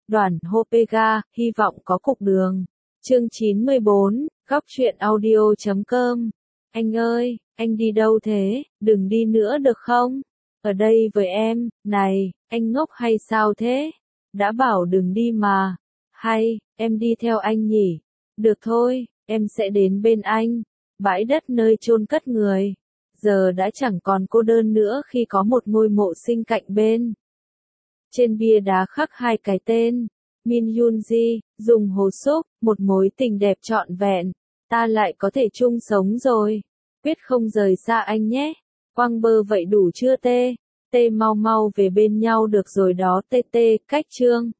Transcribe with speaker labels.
Speaker 1: Đoàn Hopega, hy vọng có cục đường. Chương 94, góc truyện audio.com. Anh ơi, anh đi đâu thế, đừng đi nữa được không? Ở đây với em, này, anh ngốc hay sao thế? Đã bảo đừng đi mà. Hay, em đi theo anh nhỉ? Được thôi, em sẽ đến bên anh. Bãi đất nơi chôn cất người. Giờ đã chẳng còn cô đơn nữa khi có một ngôi mộ sinh cạnh bên. Trên bia đá khắc hai cái tên. Min Yoonji, Dung Ho Suk, một mối tình đẹp trọn vẹn. Ta lại có thể chung sống rồi. Quyết không rời xa anh nhé. Quang bơ vậy đủ chưa tê? Tê mau mau về bên nhau được rồi đó tê tê, cách chương.